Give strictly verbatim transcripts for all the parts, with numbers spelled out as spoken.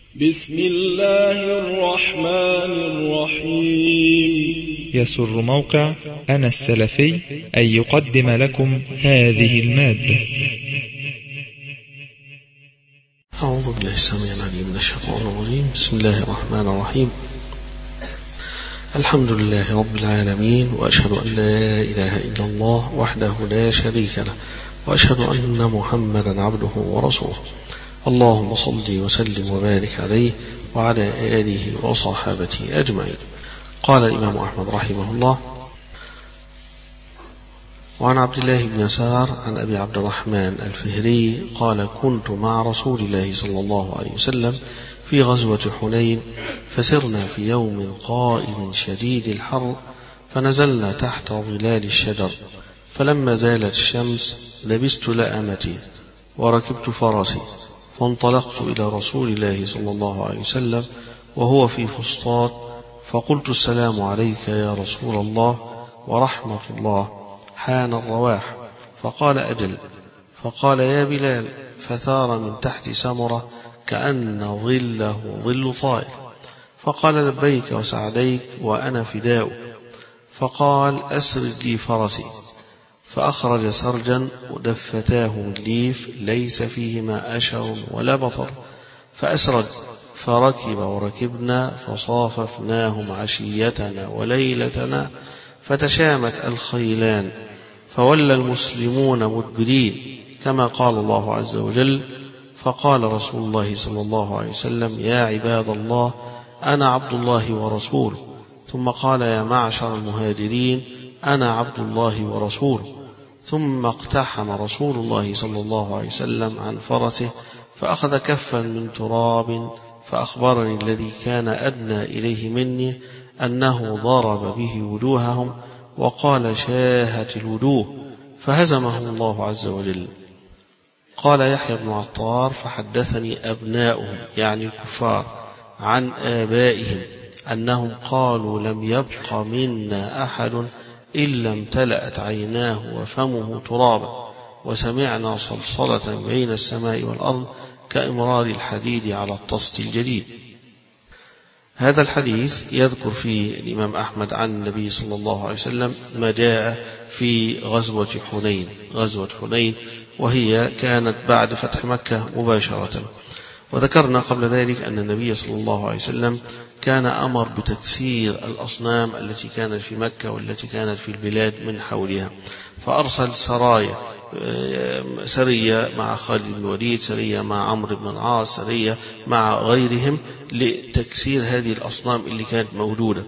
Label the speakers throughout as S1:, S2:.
S1: بسم الله الرحمن الرحيم.
S2: يسر موقع أنا السلفي أن يقدم لكم هذه المادة.
S3: أعوذ بالله السميع العليم من الشيطان الرجيم. بسم الله الرحمن الرحيم. الحمد لله رب العالمين، وأشهد أن لا إله إلا الله وحده لا شريك له، وأشهد أن محمدا عبده ورسوله. اللهم صل وسلم وبارك عليه وعلى آله وصحابته أجمعين. قال الإمام أحمد رحمه الله: وعن عبد الله بن يسار عن أبي عبد الرحمن الفهري قال: كنت مع رسول الله صلى الله عليه وسلم في غزوة حنين، فسرنا في يوم قائل شديد الحر، فنزلنا تحت ظلال الشجر، فلما زالت الشمس لبست لأمتي وركبت فرسي، فانطلقت إلى رسول الله صلى الله عليه وسلم وهو في فسطاط، فقلت: السلام عليك يا رسول الله ورحمة الله، حان الرواح. فقال: أجل. فقال: يا بلال. فثار من تحت سمرة كأن ظله ظل طائر، فقال: لبيك وسعديك وأنا فداؤك. فقال: أسرد لي فرسي. فأخرج سرجا ودفتاه من ليف ليس فيهما أشر ولا بطر، فأسرد، فركب وركبنا، فصاففناهم عشيتنا وليلتنا، فتشامت الخيلان، فولى المسلمون مدبرين، كما قال الله عز وجل. فقال رسول الله صلى الله عليه وسلم: يا عباد الله، أنا عبد الله ورسوله. ثم قال: يا معشر المهاجرين، أنا عبد الله ورسوله. ثم اقتحم رسول الله صلى الله عليه وسلم عن فرسه، فأخذ كفا من تراب، فأخبرني الذي كان أدنى إليه مني أنه ضرب به وجوههم، وقال: شاهت الوجوه، فهزمهم الله عز وجل. قال يحيى بن عطار: فحدثني أبناؤهم يعني الكفار عن آبائهم أنهم قالوا: لم يبق منا أحد إلا امتلأت عيناه وفمه ترابا، وسمعنا صلصلة بين السماء والأرض كإمرار الحديد على الطست الجديد. هذا الحديث يذكر فيه الإمام أحمد عن النبي صلى الله عليه وسلم ما جاء في غزوة حنين. غزوة حنين وهي كانت بعد فتح مكة مباشرة. وذكرنا قبل ذلك أن النبي صلى الله عليه وسلم كان أمر بتكسير الأصنام التي كانت في مكة والتي كانت في البلاد من حولها، فأرسل سرايا، سرية مع خالد بن الوليد، سرية مع عمرو بن العاص، سرية مع غيرهم لتكسير هذه الأصنام اللي كانت موجودة.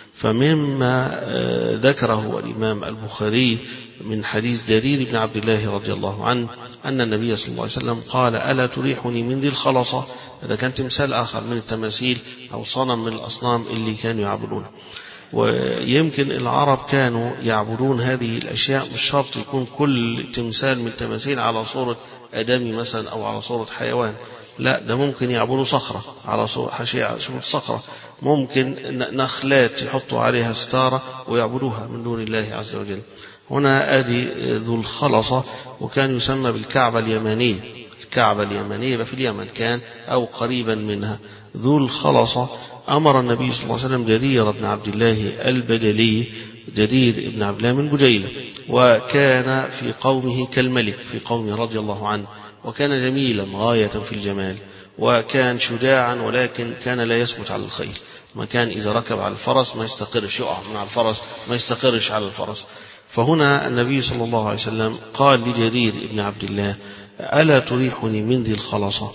S3: فمما ذكره الإمام البخاري من حديث جرير بن عبد الله رضي الله عنه أن النبي صلى الله عليه وسلم قال: ألا تريحني من ذي الخلصة؟ هذا كان تمثال آخر من التماثيل أو صنم من الأصنام اللي كانوا يعبدون. ويمكن العرب كانوا يعبدون هذه الأشياء، مش شرط يكون كل تمثال من التماثيل على صورة آدمي مثلا أو على صورة حيوان، لا، ده ممكن يعبدوا صخرة على صورة حشية صخرة، ممكن نخلات يحطوا عليها ستارة ويعبدوها من دون الله عز وجل. هنا آدي ذو الخلصة، وكان يسمى بالكعبة اليمانية. الكعبة اليمانية في اليمن كان أو قريبا منها. ذو الخلصة أمر النبي صلى الله عليه وسلم جرير بن عبد الله البجلي، جرير بن عبد الله من بجيلة، وكان في قومه كالملك في قومه رضي الله عنه، وكان جميلا غاية في الجمال، وكان شجاعا، ولكن كان لا يثبت على الخيل. ما كان إذا ركب على الفرس ما يستقرش، يقع من على الفرس ما يستقرش على الفرس. فهنا النبي صلى الله عليه وسلم قال لجرير بن عبد الله: ألا تريحني من ذي الخلصة؟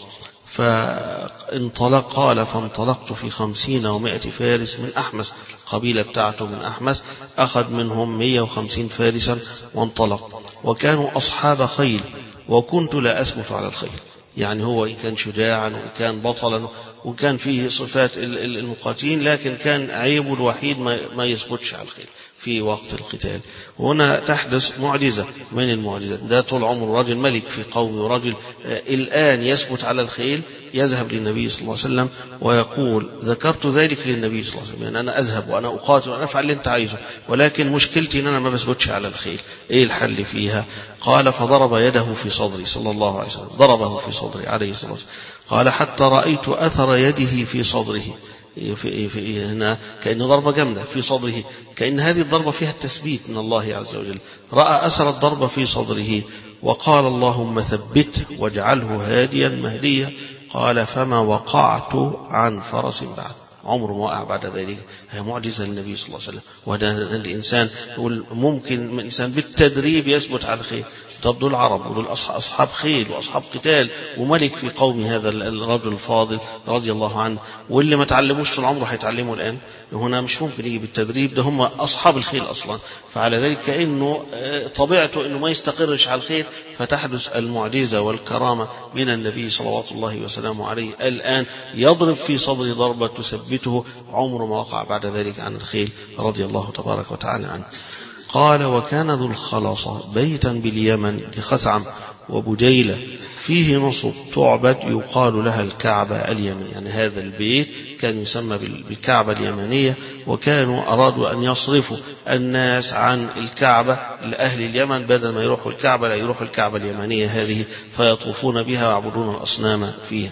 S3: فانطلق. قال: فانطلقت في خمسين ومائة فارس من أحمس، قبيلة بتاعته من أحمس، أخذ منهم مئة وخمسين فارسا وانطلق، وكانوا أصحاب خيل، وكنت لا أثبت على الخيل. يعني هو كان شجاعا وكان بطلا وكان فيه صفات المقاتلين، لكن كان عيبه الوحيد ما يثبتش على الخيل في وقت القتال. هنا تحدث معجزة من المعجزات. ده طول عمره رجل ملك في قومه ورجل الآن يثبت على الخيل، يذهب للنبي صلى الله عليه وسلم ويقول ذكرت ذلك للنبي صلى الله عليه وسلم، يعني أنا أذهب وأنا أقاتل وأنا أفعل اللي أنت عايزه، ولكن مشكلتي أن أنا ما بثبتش على الخيل، إيه الحل فيها؟ قال فضرب يده في صدري صلى الله عليه وسلم، ضربه في صدري عليه الصلاة والسلام، قال حتى رأيت أثر يده في صدره، في في هنا كأن ضربة جامدة في صدره، كأن هذه الضربة فيها التثبيت من الله عز وجل، رأى أثر الضربة في صدره وقال اللهم ثبته واجعله هاديا مهديا. قال فما وقعت عن فرس بعد، عمره ما وقع بعد ذلك. هي معجزة للنبي صلى الله عليه وسلم. وده الإنسان يقول ممكن الإنسان بالتدريب يثبت على الخير. طب دول عرب ودول أصحاب خيل وأصحاب قتال وملك في قوم هذا الرجل الفاضل رضي الله عنه، واللي ما تعلموش طول عمره هيتعلموا الآن. هنا مش ممكن يجي بالتدريب، ده هم أصحاب الخيل أصلا، فعلى ذلك كأنه طبيعته أنه ما يستقرش على الخير، فتحدث المعجزة والكرامة من النبي صلوات الله وسلامه عليه. الآن يضرب في صدر ضربة تثبته، عمره ما وقع بعد ذلك عن الخيل رضي الله تبارك وتعالى عنه. قال وكان ذو الخلصة بيتا باليمن لخثعم وبجيلة فيه نصب تعبد يقال لها الكعبة اليمنية، يعني هذا البيت كان يسمى بالكعبة اليمنية، وكانوا أرادوا أن يصرفوا الناس عن الكعبة لأهل اليمن، بدل ما يروحوا الكعبة لا يروحوا الكعبة اليمنية هذه فيطوفون بها ويعبدون الأصنام فيها.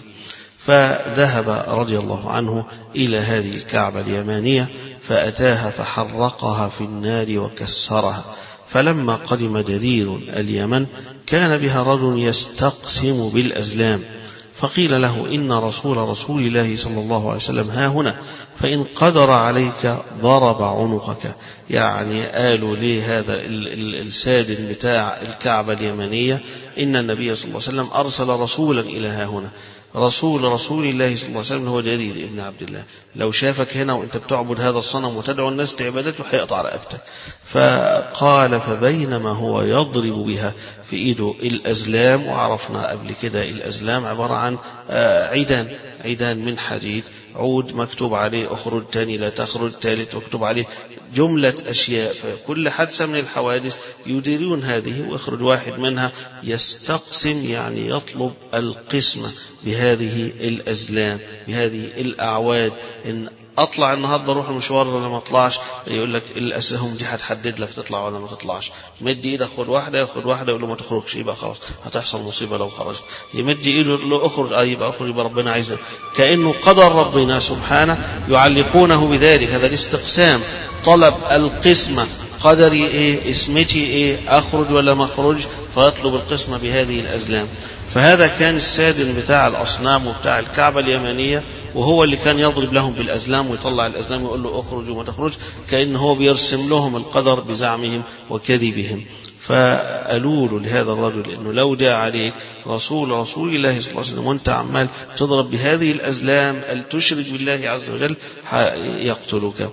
S3: فذهب رضي الله عنه إلى هذه الكعبة اليمانية فأتاها فحرقها في النار وكسرها. فلما قدم جرير اليمن كان بها رجل يستقسم بالأزلام، فقيل له إن رسول رسول الله صلى الله عليه وسلم ها هنا، فإن قدر عليك ضرب عنقك. يعني قالوا ليه هذا السادن بتاع الكعبة اليمنية إن النبي صلى الله عليه وسلم أرسل رسولا إلى ها هنا، رسول رسول الله صلى الله عليه وسلم هو جرير ابن عبد الله، لو شافك هنا وانت بتعبد هذا الصنم وتدعو الناس لعبادته هيقطع رقبتك. فقال فبينما هو يضرب بها في ايده الأزلام، وعرفنا قبل كده الأزلام عبارة عن عيدان عيدان من حديد، عود مكتوب عليه اخرج تاني لا تخرج، ثالث مكتوب عليه جملة أشياء، فكل حادثة من الحوادث يديرون هذه ويخرج واحد منها يستقسم، يعني يطلب القسمة بهذه الأزلام بهذه الأعواد. إن أطلع النهاردة أروح المشوار ولا ما أطلعش، يقول لك الأسهم دي هتحدد لك تطلع ولا ما تطلعش. مد إيدك خد واحدة ياخد واحدة يقول له ما تخرجش، يبقى خلاص هتحصل مصيبة لو خرجت. يمد إيده له أخرج، آه يبقى أخرج، يبقى ربنا عايزنا. كأنه قدر ربنا سبحانه يعلقونه بذلك، هذا الاستقسام، طلب القسمة، قدري إيه، اسمتي إيه، أخرج ولا ما أخرج، فيطلب القسمة بهذه الأزلام. فهذا كان السادن بتاع الأصنام وبتاع الكعبة اليمنية، وهو اللي كان يضرب لهم بالأزلام ويطلع الأزلام ويقول له أخرج وما تخرج، كأنه هو بيرسم لهم القدر بزعمهم وكذبهم. فقالوا لهذا الرجل إنه لو جاء عليك رسول رسول الله صلى الله عليه وسلم وانت عمال تضرب بهذه الأزلام تشرك بالله عز وجل يقتلك.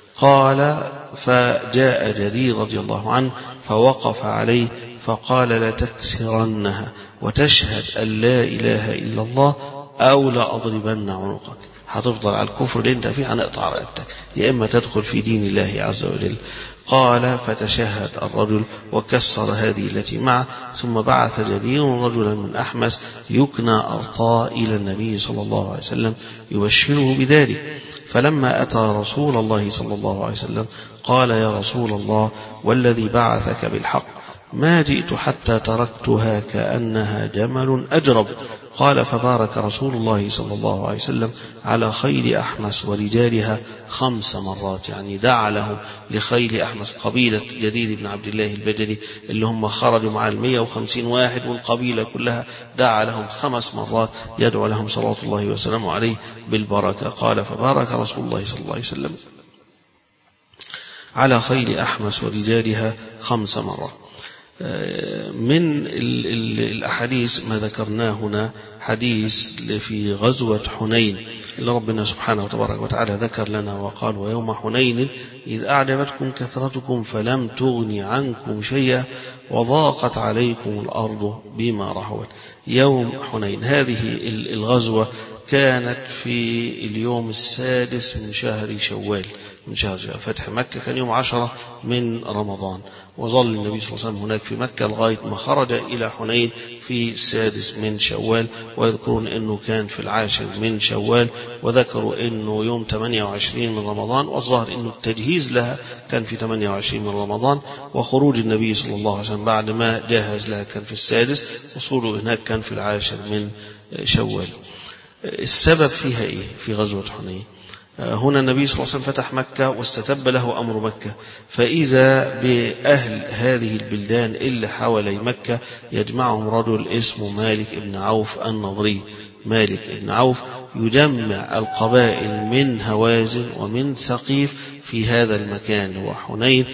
S3: قال فجاء جرير رضي الله عنه فوقف عليه فقال لتكسرنها وتشهد أن لا إله إلا الله أو لا أضربن عنقك. هتفضل على الكفر اللي انت فيه هنقطع رقبتك، يا إما تدخل في دين الله عز وجل. قال فتشهد الرجل وكسر هذه التي معه، ثم بعث جرير رجلا من أحمس يكنى أرطاء إلى النبي صلى الله عليه وسلم يبشره بذلك. فلما أتى رسول الله صلى الله عليه وسلم قال يا رسول الله والذي بعثك بالحق ما جئت حتى تركتها كأنها جمل أجرب. قال فبارك رسول الله صلى الله عليه وسلم على خيل أحمس ورجالها خمس مرات، يعني دعا لهم لخيل أحمس قبيلة جرير بن عبد الله البجلي اللي هم خرجوا مع المئة وخمسين واحد والقبيلة كلها، دعا لهم خمس مرات يدعو لهم صلوات الله وسلامه عليه بالبركة. قال فبارك رسول الله صلى الله عليه وسلم على خيل أحمس ورجالها خمس مرات. من الأحاديث ما ذكرناه هنا حديث في غزوة حنين اللي ربنا سبحانه وتبارك وتعالى ذكر لنا وقال ويوم حنين إذ أعجبتكم كثرتكم فلم تغن عنكم شيئا وضاقت عليكم الأرض بما رحبت. يوم حنين هذه الغزوة كانت في اليوم السادس من شهر شوال، من شهر شوال. فتح مكة كان يوم عشرة من رمضان، وظل النبي صلى الله عليه وسلم هناك في مكة لغاية ما خرج إلى حنين في السادس من شوال. ويذكرون أنه كان في العاشر من شوال، وذكروا أنه يوم ثمانية وعشرين من رمضان، والظاهر أنه التجهيز لها كان في ثمانية وعشرين من رمضان، وخروج النبي صلى الله عليه وسلم بعد ما جهز لها كان في السادس، وصوله هناك كان في العاشر من شوال. السبب فيها إيه في غزوة حنين؟ هنا النبي صلى الله عليه وسلم فتح مكة واستتب له أمر مكة، فإذا بأهل هذه البلدان اللي حوالي مكة يجمعهم رجل اسمه مالك بن عوف النضري. مالك بن عوف يجمع القبائل من هوازن ومن ثقيف في هذا المكان هو حنين،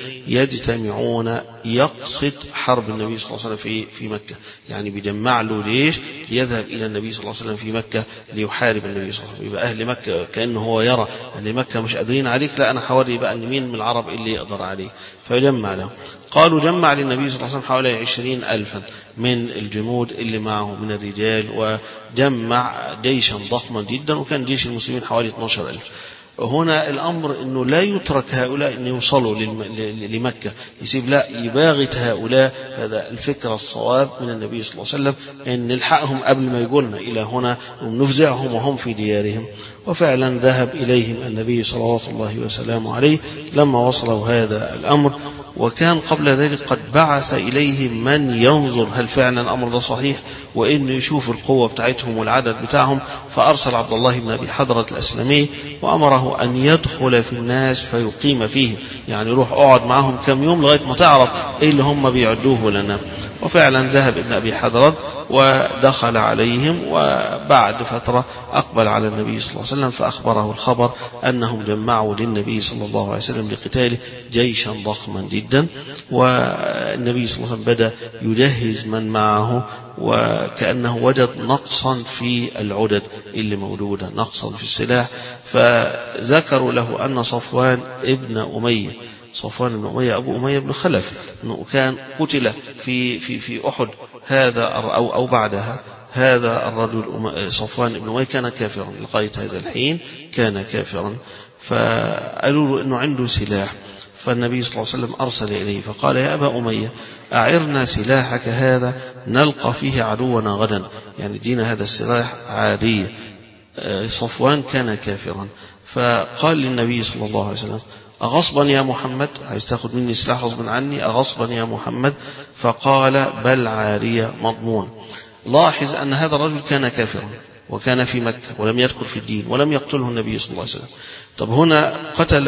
S3: يجتمعون يقصد حرب النبي صلى الله عليه وسلم في في مكة، يعني بيجمع له جيش يذهب إلى النبي صلى الله عليه وسلم في مكة ليحارب النبي صلى الله عليه وسلم. يبقى أهل مكة كأنه هو يرى أهل مكة مش قادرين عليك، لا أنا حوالي بقى أن مين من العرب اللي يقدر عليك، فيجمع له. قالوا جمع للنبي صلى الله عليه وسلم حوالي عشرين ألفا من الجنود اللي معه من الرجال، وجمع جيشا ضخما جدا، وكان جيش المسلمين حوالي اثني عشر ألف. هنا الأمر أنه لا يترك هؤلاء أن يوصلوا لمكة، يسيب لا يباغت هؤلاء. هذا الفكرة الصواب من النبي صلى الله عليه وسلم، أن نلحقهم قبل ما يقولنا إلى هنا ونفزعهم وهم في ديارهم. وفعلا ذهب إليهم النبي صلوات الله وسلامه عليه لما وصلوا هذا الأمر، وكان قبل ذلك قد بعث إليهم من ينظر هل فعلا الأمر ده صحيح، وإنه يشوف القوة بتاعتهم والعدد بتاعهم. فأرسل عبد الله بن أبي حضرة الأسلمي وأمره أن يدخل في الناس فيقيم فيهم، يعني يروح أقعد معهم كم يوم لغاية ما تعرف إيه اللي هم بيعدوه لنا. وفعلا ذهب ابن أبي حضرة ودخل عليهم، وبعد فترة أقبل على النبي صلى الله عليه وسلم فأخبره الخبر أنهم جمعوا للنبي صلى الله عليه وسلم لقتاله جيشا ضخما جدا. والنبي صلى الله عليه وسلم بدأ يجهز من معه، وكأنه وجد نقصا في العدد اللي موجودة، نقصا في السلاح. فذكروا له أن صفوان ابن أمية صفوان بن أمية أبو أمية بن خلف أنه كان قتل في في في أحد، هذا أو أو بعدها هذا الرجل صفوان بن أمية كان كافرا لغاية هذا الحين، كان كافرا. فقالوا له أنه عنده سلاح، فالنبي صلى الله عليه وسلم أرسل إليه فقال: يا أبا أمية أعرنا سلاحك هذا نلقى فيه عدونا غدا، يعني دينا هذا السلاح عادي. صفوان كان كافرا، فقال للنبي صلى الله عليه وسلم: أغصبا يا محمد، عايز تاخد مني سلاح غصبا عني، أغصبا يا محمد؟ فقال: بل عارية مضمون. لاحظ أن هذا الرجل كان كافرا وكان في مكة ولم يدخل في الدين ولم يقتله النبي صلى الله عليه وسلم. طب هنا قتل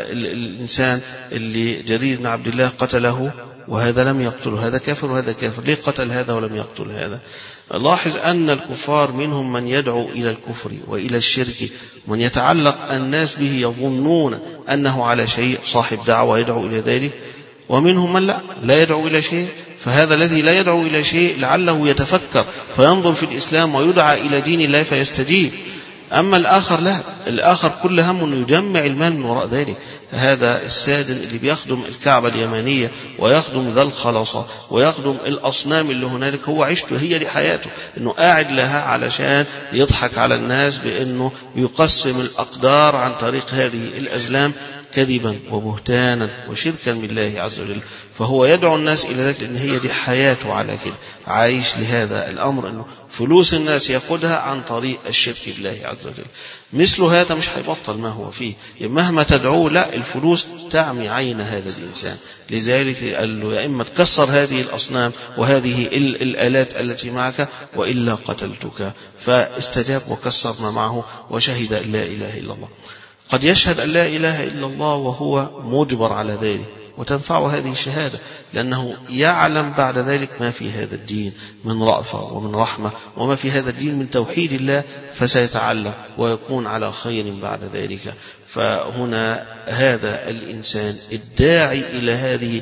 S3: الإنسان اللي جرير بن عبد الله قتله وهذا لم يقتله، هذا كافر وهذا كافر، ليه قتل هذا ولم يقتل هذا؟ لاحظ أن الكفار منهم من يدعو إلى الكفر وإلى الشرك، من يتعلق الناس به يظنون أنه على شيء، صاحب دعوة يدعو إلى ذلك، ومنهم من لا لا يدعو إلى شيء. فهذا الذي لا يدعو إلى شيء لعله يتفكر فينظر في الإسلام ويدعى إلى دين الله فيستجيب. أما الآخر لا، الآخر كل هم أنه يجمع المال من وراء ذلك. هذا السادن اللي بيخدم الكعبة اليمانية ويخدم ذا الخلاصة ويخدم الأصنام اللي هنالك، هو عشته، هي دي حياته، أنه قاعد لها علشان يضحك على الناس بأنه يقسم الأقدار عن طريق هذه الأزلام كذبا وبهتانا وشركا بالله عز وجل. فهو يدعو الناس إلى ذلك لأن هي دي حياته، على كده عايش لهذا الأمر، أنه فلوس الناس يأخذها عن طريق الشرك بالله عز وجل. مثل هذا مش هيبطل ما هو فيه، مهما تدعوه لا، الفلوس تعمي عين هذا الإنسان. لذلك قال له: يا إما تكسر هذه الأصنام وهذه الآلات التي معك وإلا قتلتك. فاستجاب وكسر ما معه وشهد أن لا إله إلا الله. قد يشهد أن لا إله إلا الله وهو مجبر على ذلك، وتنفع هذه الشهادة لأنه يعلم بعد ذلك ما في هذا الدين من رأفة ومن رحمة، وما في هذا الدين من توحيد الله، فسيتعلم ويكون على خير بعد ذلك. فهنا هذا الإنسان الداعي إلى هذه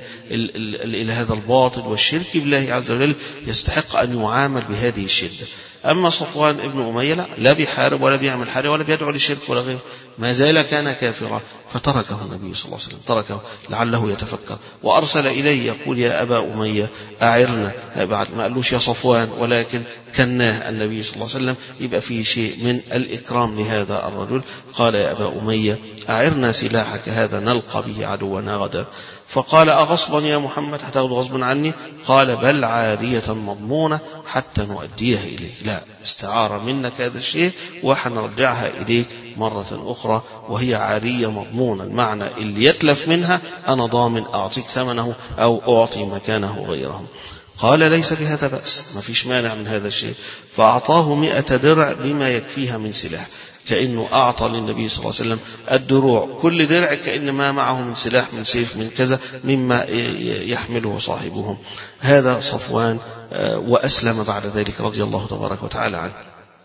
S3: إلى هذا الباطل والشرك بالله عز وجل يستحق أن يعامل بهذه الشدة. أما صفوان ابن أمية لا, لا بيحارب ولا بيعمل حاجة ولا بيدعو للشرك ولا غيره، ما زال كان كافرا، فتركه النبي صلى الله عليه وسلم، تركه لعله يتفكر، وأرسل إليه يقول يا أبا أمية أعرنا، بعد ما قالوش يا صفوان ولكن كناه النبي صلى الله عليه وسلم، يبقى فيه شيء من الإكرام لهذا الرجل. قال يا أبا أمية أعرنا سلاحك هذا نلقى به عدونا غدا. فقال أغصبا يا محمد هتاخد غصبا عني؟ قال بل عارية مضمونة حتى نؤديها إليك، لا استعار منك هذا الشيء وحنرجعها إليك مرة أخرى، وهي عارية مضمونة، المعنى اللي يتلف منها أنا ضامن أعطيك ثمنه أو أعطي مكانه غيره. قال ليس بهذا بأس، ما فيش مانع من هذا الشيء. فأعطاه مئة درع بما يكفيها من سلاح، كأنه أعطى للنبي صلى الله عليه وسلم الدروع، كل درع كأن ما معه من سلاح من سيف من كذا مما يحمله صاحبهم. هذا صفوان، وأسلم بعد ذلك رضي الله تبارك وتعالى عنه.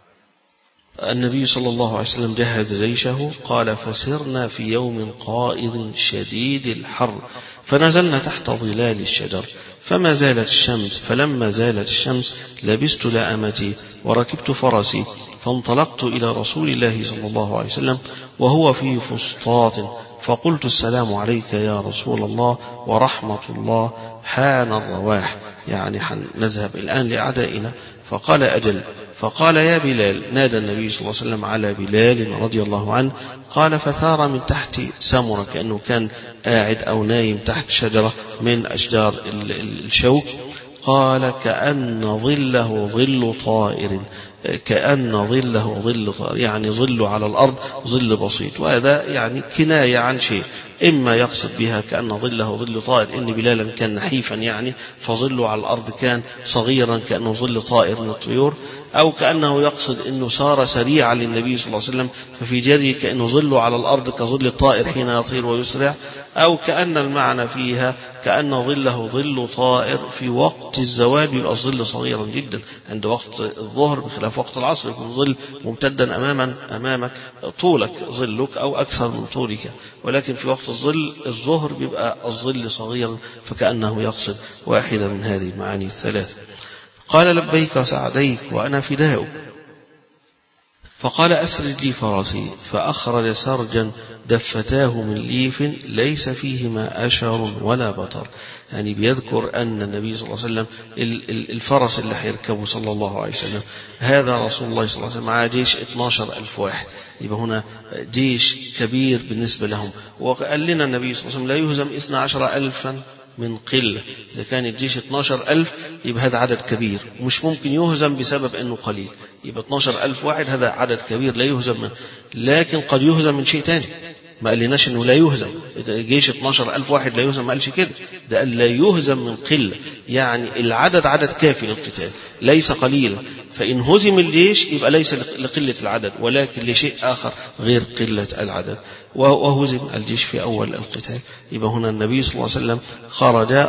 S3: النبي صلى الله عليه وسلم جهز جيشه، قال فسرنا في يوم قائض شديد الحر، فنزلنا تحت ظلال الشجر، فما زالت الشمس، فلما زالت الشمس لبست لأمتي وركبت فرسي، فانطلقت إلى رسول الله صلى الله عليه وسلم وهو في فسطاط، فقلت السلام عليك يا رسول الله ورحمة الله، حان الرواح، يعني نذهب الآن لأعدائنا. فقال أجل. فقال يا بلال، نادى النبي صلى الله عليه وسلم على بلال رضي الله عنه، قال فثار من تحت سمرة، كأنه كان قاعد أو نايم تحت شجرة من أشجار الشوك، قال كأن ظله ظل طائر، كأن ظله ظل طائر، يعني ظل على الأرض ظل بسيط، وهذا يعني كناية عن شيء، إما يقصد بها كأن ظله ظل طائر إن بلالا كان نحيفا يعني فظله على الأرض كان صغيرا كأنه ظل طائر من الطيور، أو كأنه يقصد أنه صار سريعا للنبي صلى الله عليه وسلم ففي جري كأنه ظله على الأرض كظل الطائر حين يطير ويسرع، أو كأن المعنى فيها كأن ظله ظل طائر في وقت الزوال يبقى الظل صغيرا جدا، عند وقت الظهر بخلاف وقت العصر يكون ظل ممتدا أماما أمامك طولك ظلك أو أكثر من طولك، ولكن في وقت الظل الظهر بيبقى الظل صغيرا، فكأنه يقصد واحدا من هذه المعاني الثلاث. قال لبيك وسعديك وأنا فداؤك. فقال أسرج لي فرسي، فأخرج سرجا دفتاه من ليف ليس فيهما أشر ولا بطر، يعني بيذكر أن النبي صلى الله عليه وسلم الفرس اللي حيركبه صلى الله عليه وسلم هذا رسول الله صلى الله عليه وسلم مع جيش اثناشر ألف واحد، يبقى هنا جيش كبير بالنسبة لهم. وقال لنا النبي صلى الله عليه وسلم لا يهزم اثنا عشر ألفا من قلة، إذا كان الجيش اثناشر ألف يبقى هذا عدد كبير ومش ممكن يهزم بسبب أنه قليل، يبقى اثناشر ألف واحد هذا عدد كبير لا يهزم منه، لكن قد يهزم من شيء تاني، ما قالناش أنه لا يهزم، جيش اثناشر ألف واحد لا يهزم، ما قالش كده، ده قال لا يهزم من قلة، يعني العدد عدد كافي للقتال ليس قليلا، فإن هزم الجيش يبقى ليس لقلة العدد ولكن لشيء آخر غير قلة العدد، وهزم الجيش في أول القتال. يبقى هنا النبي صلى الله عليه وسلم خرج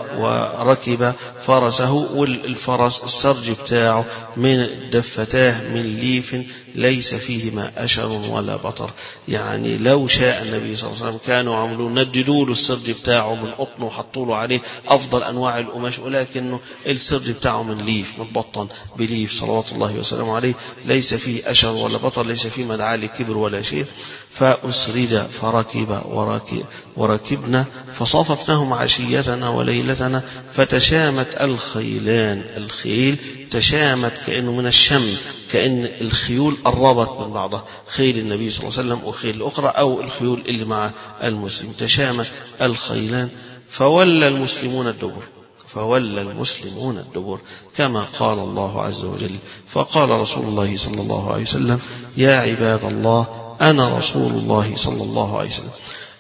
S3: وركب فرسه، والفرس السرج بتاعه من دفتاه من ليف ليس فيهما أشر ولا بطر، يعني لو شاء النبي صلى الله عليه وسلم كانوا عملوا نددوا له السرج بتاعه من قطن وحطوا له عليه أفضل أنواع القماش، ولكنه السرج بتاعه من ليف متبطن بليف صلوات الله وسلامه عليه، ليس فيه أشر ولا بطر، ليس فيه مدعاة لكبر ولا شيء. فأسرج فركب وركب وركبنا فصاففناهم عشيتنا وليلتنا، فتشامت الخيلان، الخيل تشامت كأنه من الشم، كأن الخيول قربت من بعضها، خيل النبي صلى الله عليه وسلم وخيل الأخرى أو الخيول اللي مع المسلم، تشامت الخيلان. فولى المسلمون الدبر، فولى المسلمون الدبر كما قال الله عز وجل. فقال رسول الله صلى الله عليه وسلم يا عباد الله أنا رسول الله صلى الله عليه وسلم.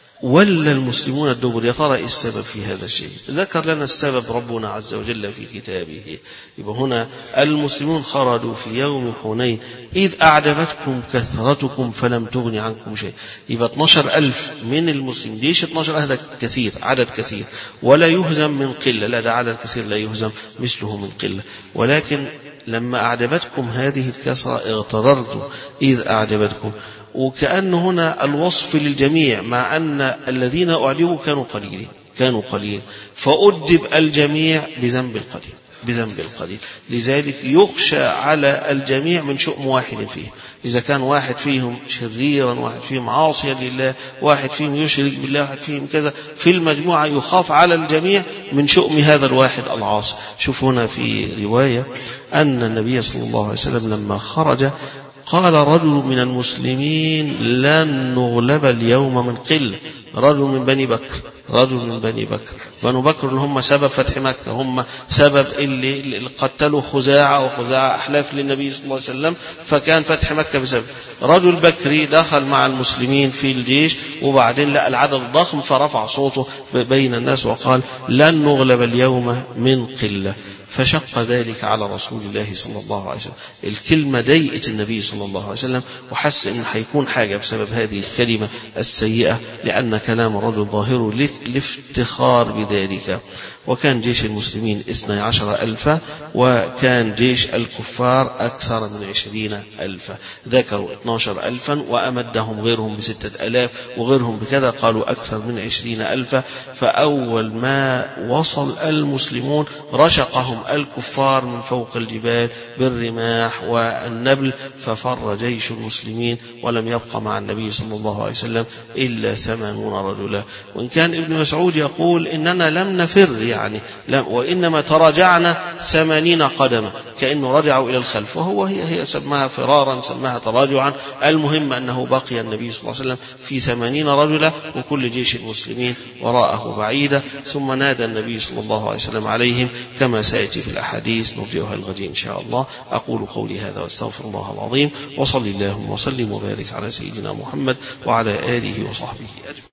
S3: ولى المسلمون الدبر، يا ترى إيه السبب في هذا الشيء؟ ذكر لنا السبب ربنا عز وجل في كتابه. يبقى هنا المسلمون خرجوا في يوم حنين إذ أعجبتكم كثرتكم فلم تغن عنكم شيء، يبقى اثناشر ألف من المسلمين، جيش اثناشر هذا كثير، عدد كثير ولا يهزم من قلة، لا ده عدد كثير لا يهزم مثله من قلة، ولكن لما أعجبتكم هذه الكثرة اغتررتم إذ أعجبتكم، وكأن هنا الوصف للجميع مع أن الذين أعجبوا كانوا قليلين كانوا قليلين فأدب الجميع بذنب القليل، بذنب القليل. لذلك يخشى على الجميع من شؤم واحد فيه. إذا كان واحد فيهم شريرا، واحد فيهم عاصيا لله، واحد فيهم يشرك بالله، واحد فيهم كذا، في المجموعة يخاف على الجميع من شؤم هذا الواحد العاصي. شوف هنا في رواية أن النبي صلى الله عليه وسلم لما خرج قال رجل من المسلمين لن نغلب اليوم من قلة. رجل من بني بكر، رجل من بني بكر. بنو بكر هم سبب فتح مكة، هم سبب اللي, اللي قتلوا خزاعة، وخزاعة أحلاف للنبي صلى الله عليه وسلم، فكان فتح مكة بسبب. رجل بكري دخل مع المسلمين في الجيش، وبعدين لقى العدد ضخم فرفع صوته بين الناس وقال لن نغلب اليوم من قلة. فشق ذلك على رسول الله صلى الله عليه وسلم. الكلمة ضايقت النبي صلى الله عليه وسلم، وحس إن هيكون حاجة بسبب هذه الكلمة السيئة، لأن كلام الرجل ظاهره الافتخار بذلك. وكان جيش المسلمين اثني عشر ألفا، وكان جيش الكفار أكثر من عشرين ألفا. ذكروا اثني عشر ألفا وأمدهم غيرهم بستة ألاف، وغيرهم بكذا، قالوا أكثر من عشرين ألفا. فأول ما وصل المسلمون رشقهم الكفار من فوق الجبال بالرماح والنبل، ففر جيش المسلمين ولم يبقى مع النبي صلى الله عليه وسلم إلا ثمانون رجلا. وإن كان ابن مسعود يقول إننا لم نفر يعني لم، وإنما تراجعنا ثمانين قدما، كأنه رجعوا إلى الخلف، وهو هي, هي سماها فرارا، سماها تراجعا. المهم أنه بقي النبي صلى الله عليه وسلم في ثمانين رجلا، وكل جيش المسلمين وراءه بعيدة. ثم نادى النبي صلى الله عليه وسلم عليهم كما سيأتي في الأحاديث نرجعها الغد إن شاء الله. أقول قولي هذا واستغفر الله العظيم، وصلي اللهم وسلم وبارك على سيدنا محمد وعلى آله وصحبه أجمعين.